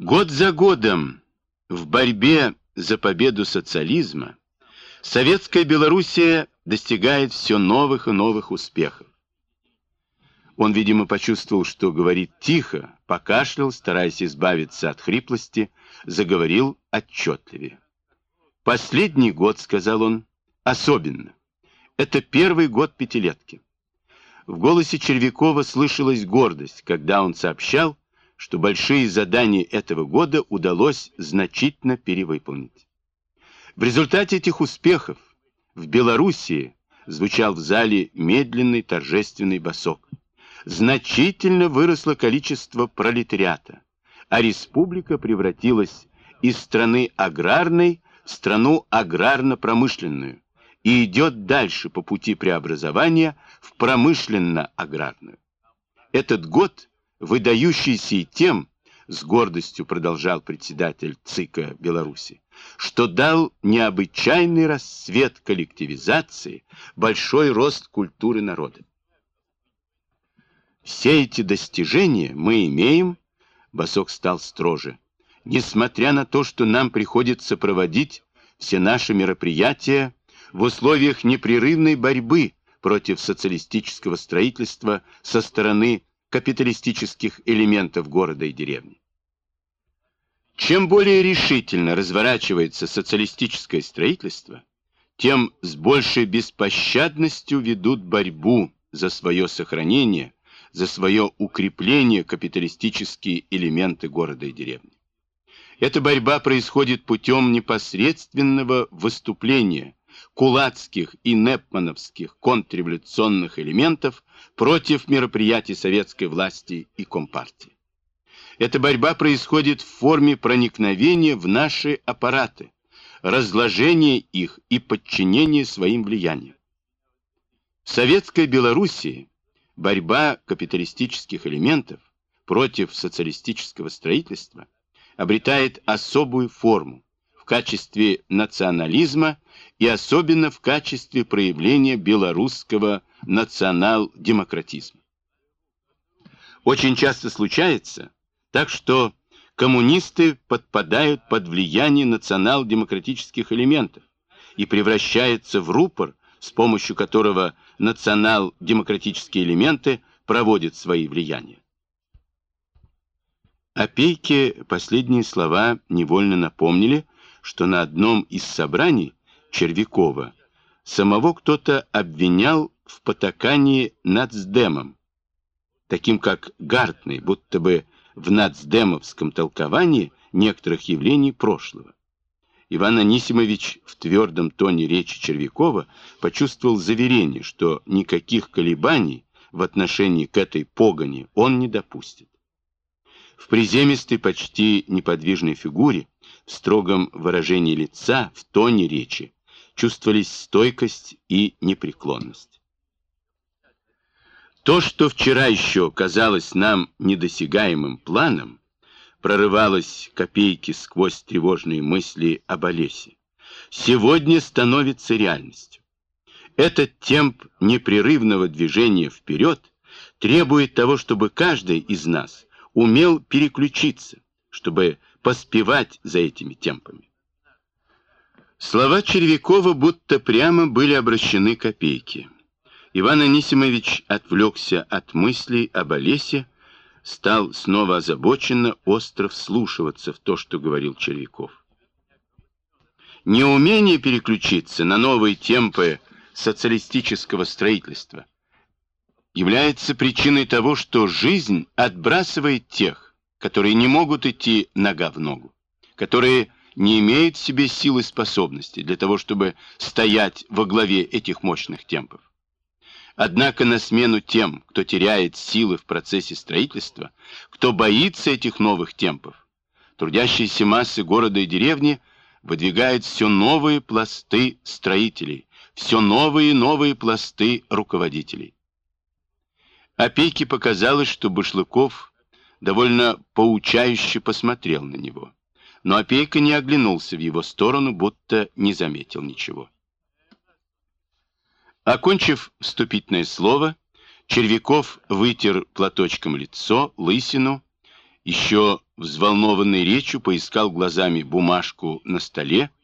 Год за годом в борьбе за победу социализма советская Белоруссия достигает все новых и новых успехов. Он, видимо, почувствовал, что говорит тихо, покашлял, стараясь избавиться от хриплости, заговорил отчетливее. «Последний год, — сказал он, — особенно. Это первый год пятилетки». В голосе Червякова слышалась гордость, когда он сообщал, что большие задания этого года удалось значительно перевыполнить. В результате этих успехов в Белоруссии звучал в зале медленный торжественный басок. Значительно выросло количество пролетариата, а республика превратилась из страны аграрной в страну аграрно-промышленную и идет дальше по пути преобразования в промышленно-аграрную. Этот год, выдающийся и тем, с гордостью продолжал председатель ЦИКа Беларуси, что дал необычайный расцвет коллективизации, большой рост культуры народа. Все эти достижения мы имеем, басок стал строже, несмотря на то, что нам приходится проводить все наши мероприятия в условиях непрерывной борьбы против социалистического строительства со стороны капиталистических элементов города и деревни. Чем более решительно разворачивается социалистическое строительство, тем с большей беспощадностью ведут борьбу за свое сохранение, за свое укрепление капиталистические элементы города и деревни. Эта борьба происходит путем непосредственного выступления кулацких и непмановских контрреволюционных элементов против мероприятий советской власти и Компартии. Эта борьба происходит в форме проникновения в наши аппараты, разложения их и подчинения своим влияниям. В советской Белоруссии борьба капиталистических элементов против социалистического строительства обретает особую форму в качестве национализма и особенно в качестве проявления белорусского национал-демократизма. Очень часто случается так, что коммунисты подпадают под влияние национал-демократических элементов и превращаются в рупор, с помощью которого национал-демократические элементы проводят свои влияния. Опейке последние слова невольно напомнили, что на одном из собраний Червякова самого кто-то обвинял в потакании нацдемом, таким как Гартный, будто бы в нацдемовском толковании некоторых явлений прошлого. Иван Анисимович в твердом тоне речи Червякова почувствовал заверение, что никаких колебаний в отношении к этой погони он не допустит. В приземистой, почти неподвижной фигуре, в строгом выражении лица, в тоне речи чувствовались стойкость и непреклонность. То, что вчера еще казалось нам недосягаемым планом, прорывалось копейки сквозь тревожные мысли об Олесе, сегодня становится реальностью. Этот темп непрерывного движения вперед требует того, чтобы каждый из нас умел переключиться, чтобы поспевать за этими темпами. Слова Червякова будто прямо были обращены к Опейке. Иван Анисимович отвлекся от мыслей об Олесе, стал снова озабоченно остро вслушиваться в то, что говорил Червяков. Неумение переключиться на новые темпы социалистического строительства является причиной того, что жизнь отбрасывает тех, которые не могут идти нога в ногу, которые не имеют в себе сил и способностей для того, чтобы стоять во главе этих мощных темпов. Однако на смену тем, кто теряет силы в процессе строительства, кто боится этих новых темпов, трудящиеся массы города и деревни выдвигают все новые пласты строителей, все новые и новые пласты руководителей. Опейке показалось, что Башлыков довольно поучающе посмотрел на него, но Опейка не оглянулся в его сторону, будто не заметил ничего. Окончив вступительное слово, Червяков вытер платочком лицо, лысину, еще взволнованный речью, поискал глазами бумажку на столе